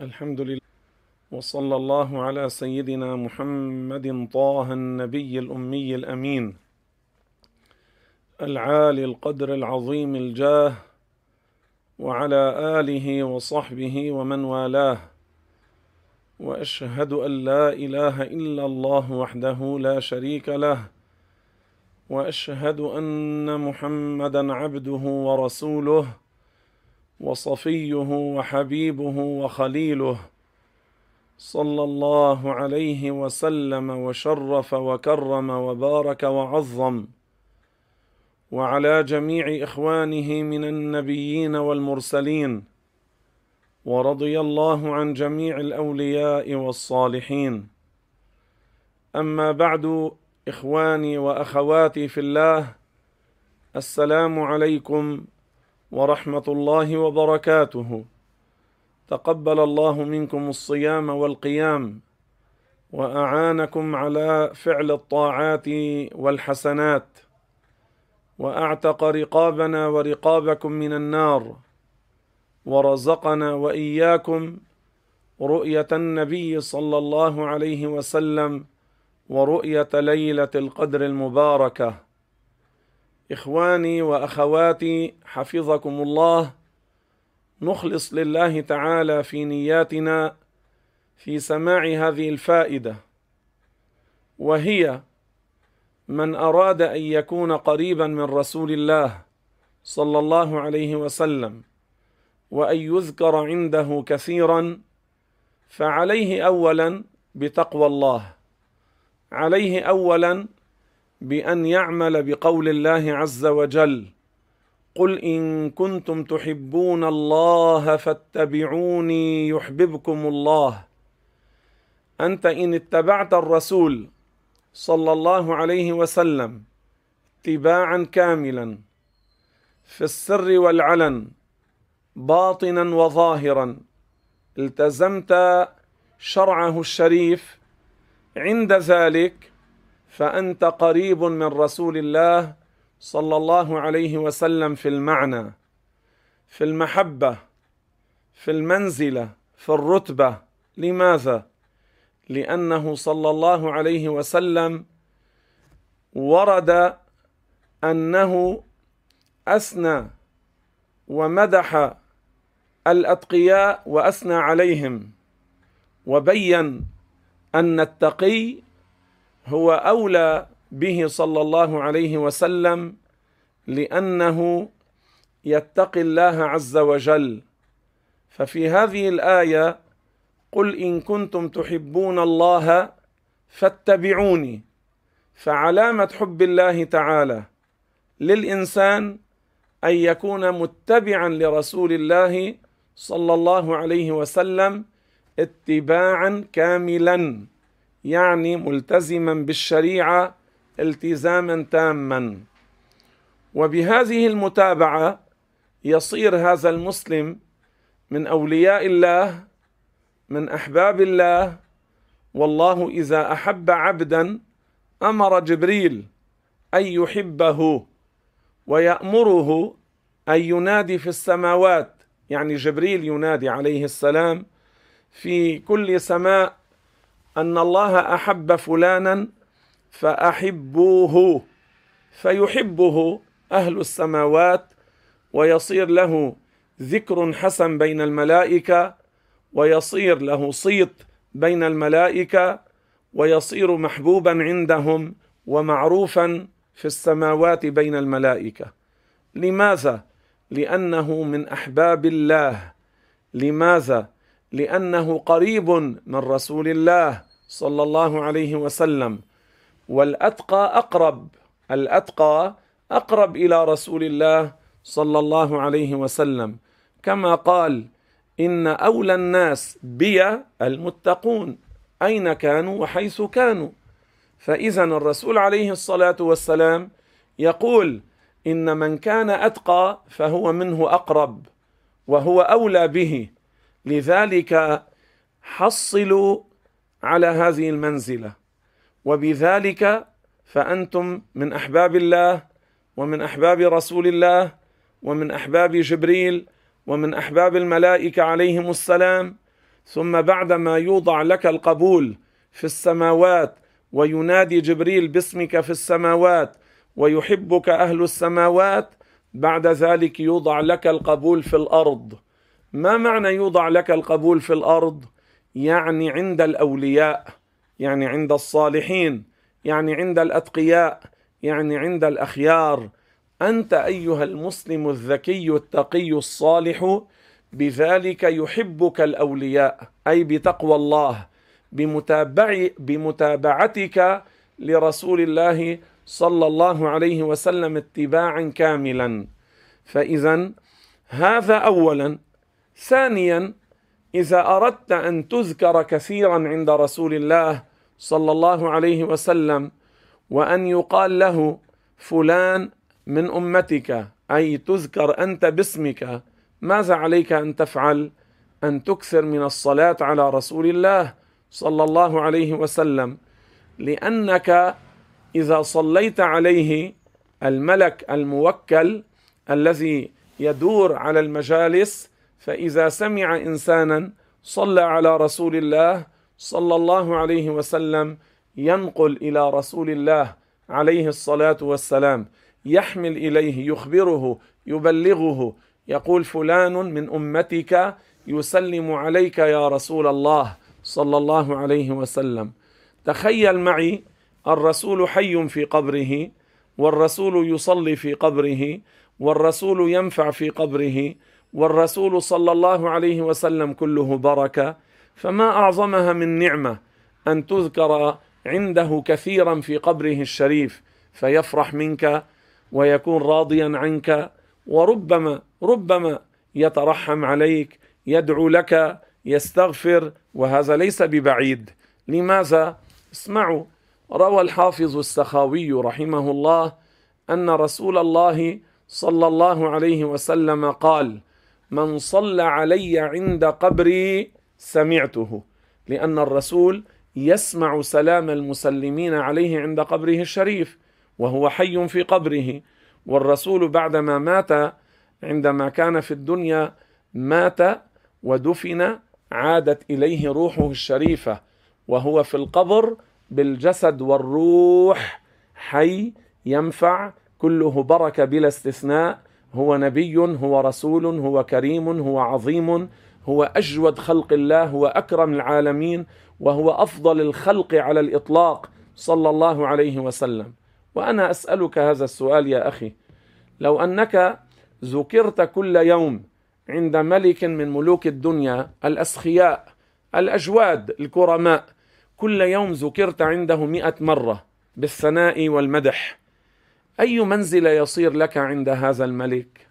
الحمد لله، وصلى الله على سيدنا محمد طه النبي الأمي الأمين العالي القدر العظيم الجاه، وعلى آله وصحبه ومن والاه. وأشهد أن لا إله إلا الله وحده لا شريك له، وأشهد أن محمدا عبده ورسوله وصفيه وحبيبه وخليله، صلى الله عليه وسلم وشرف وكرم وبارك وعظم، وعلى جميع إخوانه من النبيين والمرسلين، ورضي الله عن جميع الأولياء والصالحين. أما بعد، إخواني وأخواتي في الله، السلام عليكم ورحمة الله وبركاته. تقبل الله منكم الصيام والقيام، وأعانكم على فعل الطاعات والحسنات، وأعتق رقابنا ورقابكم من النار، ورزقنا وإياكم رؤية النبي صلى الله عليه وسلم ورؤية ليلة القدر المباركة. إخواني وأخواتي حفظكم الله، نخلص لله تعالى في نياتنا في سماع هذه الفائدة، وهي: من أراد أن يكون قريبا من رسول الله صلى الله عليه وسلم وأن يذكر عنده كثيرا، فعليه أولا بتقوى الله، عليه أولا بأن يعمل بقول الله عز وجل: قل إن كنتم تحبون الله فاتبعوني يحببكم الله. أنت إن اتبعت الرسول صلى الله عليه وسلم اتباعا كاملا في السر والعلن، باطنا وظاهرا، التزمت شرعه الشريف، عند ذلك فأنت قريب من رسول الله صلى الله عليه وسلم في المعنى، في المحبة، في المنزلة، في الرتبة. لماذا؟ لأنه صلى الله عليه وسلم ورد أنه أثنى ومدح الأتقياء وأثنى عليهم، وبين أن التقي هو أولى به صلى الله عليه وسلم، لأنه يتقي الله عز وجل. ففي هذه الآية: قل إن كنتم تحبون الله فاتبعوني، فعلامة حب الله تعالى للإنسان أن يكون متبعا لرسول الله صلى الله عليه وسلم اتباعا كاملا، يعني ملتزما بالشريعة التزاما تاما. وبهذه المتابعة يصير هذا المسلم من أولياء الله، من أحباب الله. والله إذا أحب عبدا أمر جبريل أن يحبه، ويأمره أن ينادي في السماوات، يعني جبريل ينادي عليه السلام في كل سماء أن الله أحب فلانا فأحبوه، فيحبه أهل السماوات، ويصير له ذكر حسن بين الملائكة، ويصير له صيت بين الملائكة، ويصير محبوبا عندهم ومعروفا في السماوات بين الملائكة. لماذا؟ لأنه من أحباب الله. لماذا؟ لأنه قريب من رسول الله صلى الله عليه وسلم. والأتقى أقرب، الأتقى أقرب إلى رسول الله صلى الله عليه وسلم، كما قال: إن أولى الناس بي المتقون أين كانوا وحيث كانوا. فإذا الرسول عليه الصلاة والسلام يقول: إن من كان أتقى فهو منه أقرب وهو أولى به. لذلك حصلوا على هذه المنزلة، وبذلك فأنتم من أحباب الله، ومن أحباب رسول الله، ومن أحباب جبريل، ومن أحباب الملائكة عليهم السلام. ثم بعدما يوضع لك القبول في السماوات وينادي جبريل باسمك في السماوات ويحبك أهل السماوات، بعد ذلك يوضع لك القبول في الأرض. ما معنى يوضع لك القبول في الأرض؟ يعني عند الأولياء، يعني عند الصالحين، يعني عند الأتقياء، يعني عند الأخيار. أنت أيها المسلم الذكي التقي الصالح بذلك يحبك الأولياء، أي بتقوى الله، بمتابعتك لرسول الله صلى الله عليه وسلم اتباعا كاملا. فإذا هذا أولا. ثانيا، إذا أردت أن تذكر كثيرا عند رسول الله صلى الله عليه وسلم وأن يقال له فلان من أمتك، أي تذكر أنت باسمك، ماذا عليك أن تفعل؟ أن تكثر من الصلاة على رسول الله صلى الله عليه وسلم، لأنك إذا صليت عليه الملك الموكل الذي يدور على المجالس، فإذا سمع إنسانا صلى على رسول الله صلى الله عليه وسلم ينقل إلى رسول الله عليه الصلاة والسلام، يحمل إليه، يخبره، يبلغه، يقول فلان من أمتك يسلم عليك يا رسول الله صلى الله عليه وسلم. تخيل معي الرسول حي في قبره، والرسول يصلي في قبره، والرسول ينفع في قبره، والرسول صلى الله عليه وسلم كله بركة. فما أعظمها من نعمة أن تذكر عنده كثيرا في قبره الشريف، فيفرح منك ويكون راضيا عنك، وربما يترحم عليك، يدعو لك، يستغفر، وهذا ليس ببعيد. لماذا؟ اسمعوا، روى الحافظ السخاوي رحمه الله أن رسول الله صلى الله عليه وسلم قال: من صلى علي عند قبري سمعته، لأن الرسول يسمع سلام المسلمين عليه عند قبره الشريف وهو حي في قبره. والرسول بعدما مات، عندما كان في الدنيا، مات ودفن، عادت إليه روحه الشريفة وهو في القبر بالجسد والروح حي ينفع، كله بركة بلا استثناء. هو نبي، هو رسول، هو كريم، هو عظيم، هو أجود خلق الله، هو أكرم العالمين، وهو أفضل الخلق على الإطلاق صلى الله عليه وسلم. وأنا أسألك هذا السؤال يا أخي: لو أنك ذكرت كل يوم عند ملك من ملوك الدنيا الأسخياء الأجواد الكرماء، كل يوم ذكرت عنده 100 مرة بالثناء والمدح، أي منزل يصير لك عند هذا الملك؟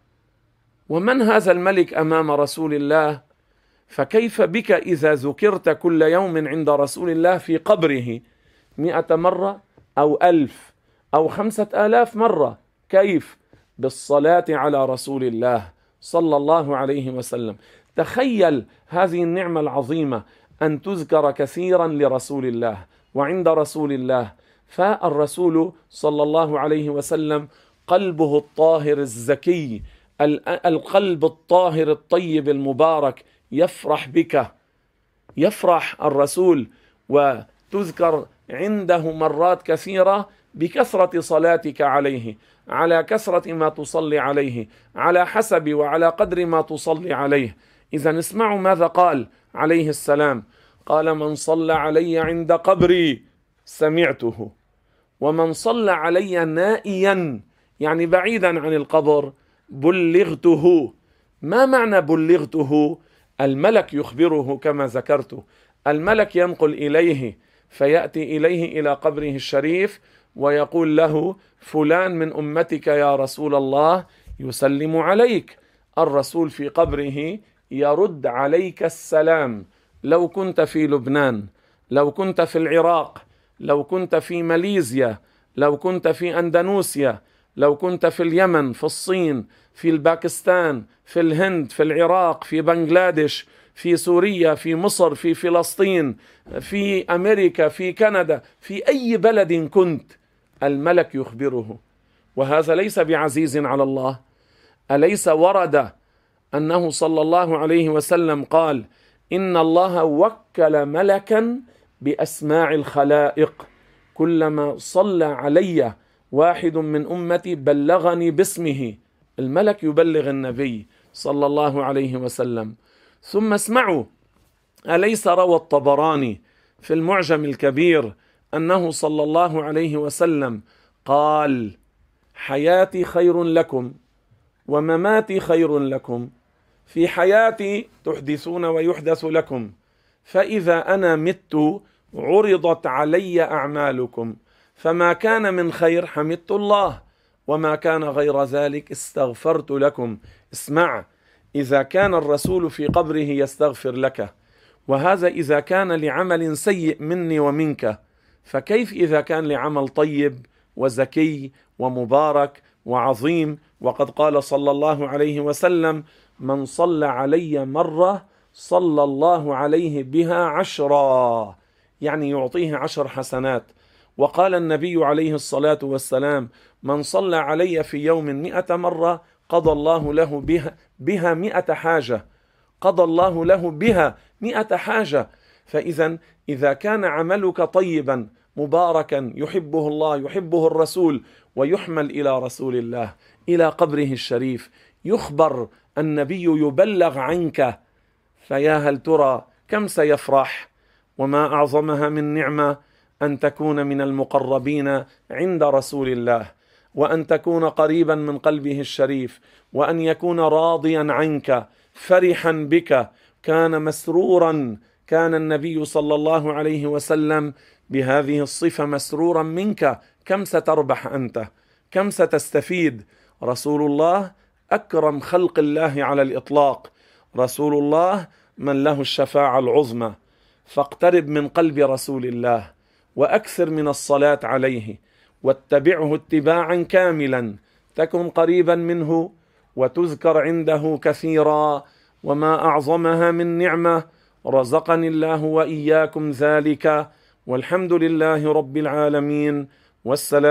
ومن هذا الملك أمام رسول الله؟ فكيف بك إذا ذكرت كل يوم عند رسول الله في قبره 100 مرة أو 1000 أو 5000 مرة؟ كيف؟ بالصلاة على رسول الله صلى الله عليه وسلم. تخيل هذه النعمة العظيمة، أن تذكر كثيرا لرسول الله وعند رسول الله. فالرسول صلى الله عليه وسلم قلبه الطاهر الزكي، القلب الطاهر الطيب المبارك، يفرح بك، يفرح الرسول، وتذكر عنده مرات كثيرة بكثرة صلاتك عليه، على كثرة ما تصلي عليه، على حسب وعلى قدر ما تصلي عليه. إذا اسمعوا ماذا قال عليه السلام: قال: من صلى علي عند قبري سمعته، ومن صلى علي نائيا، يعني بعيدا عن القبر، بلغته. ما معنى بلغته؟ الملك يخبره كما ذكرت، الملك ينقل إليه، فيأتي إليه إلى قبره الشريف ويقول له: فلان من أمتك يا رسول الله يسلم عليك. الرسول في قبره يرد عليك السلام. لو كنت في لبنان، لو كنت في العراق، لو كنت في ماليزيا، لو كنت في أندونيسيا، لو كنت في اليمن، في الصين، في الباكستان، في الهند، في العراق، في بنغلاديش، في سوريا، في مصر، في فلسطين، في أمريكا، في كندا، في أي بلد كنت، الملك يخبره. وهذا ليس بعزيز على الله. أليس ورد أنه صلى الله عليه وسلم قال: إن الله وكل ملكا بأسماع الخلائق، كلما صلى علي واحد من أمتي بلغني باسمه. الملك يبلغ النبي صلى الله عليه وسلم. ثم اسمعوا، أليس روى الطبراني في المعجم الكبير أنه صلى الله عليه وسلم قال: حياتي خير لكم ومماتي خير لكم، في حياتي تحدثون ويحدث لكم، فإذا أنا مت عرضت علي أعمالكم، فما كان من خير حمدت الله، وما كان غير ذلك استغفرت لكم. اسمع، إذا كان الرسول في قبره يستغفر لك، وهذا إذا كان لعمل سيء مني ومنك، فكيف إذا كان لعمل طيب وزكي ومبارك وعظيم؟ وقد قال صلى الله عليه وسلم: من صلى علي مرة صلى الله عليه بها 10، يعني يعطيه 10 حسنات. وقال النبي عليه الصلاة والسلام: من صلى علي في يوم 100 مرة قضى الله له بها 100 حاجة، قضى الله له بها 100 حاجة. فإذا إذا كان عملك طيبا مباركا يحبه الله يحبه الرسول، ويحمل إلى رسول الله إلى قبره الشريف، يخبر النبي يبلغ عنك، فيا هل ترى كم سيفرح؟ وما أعظمها من نعمة أن تكون من المقربين عند رسول الله، وأن تكون قريبا من قلبه الشريف، وأن يكون راضيا عنك فرحا بك. كان مسرورا، كان النبي صلى الله عليه وسلم بهذه الصفة مسرورا منك. كم ستربح أنت؟ كم ستستفيد؟ رسول الله أكرم خلق الله على الإطلاق، رسول الله من له الشفاعة العظمى. فاقترب من قلب رسول الله، وأكثر من الصلاة عليه، واتبعه اتباعا كاملا، تكن قريبا منه وتذكر عنده كثيرا. وما أعظمها من نعمة رزقني الله وإياكم ذلك، والحمد لله رب العالمين، والسلام.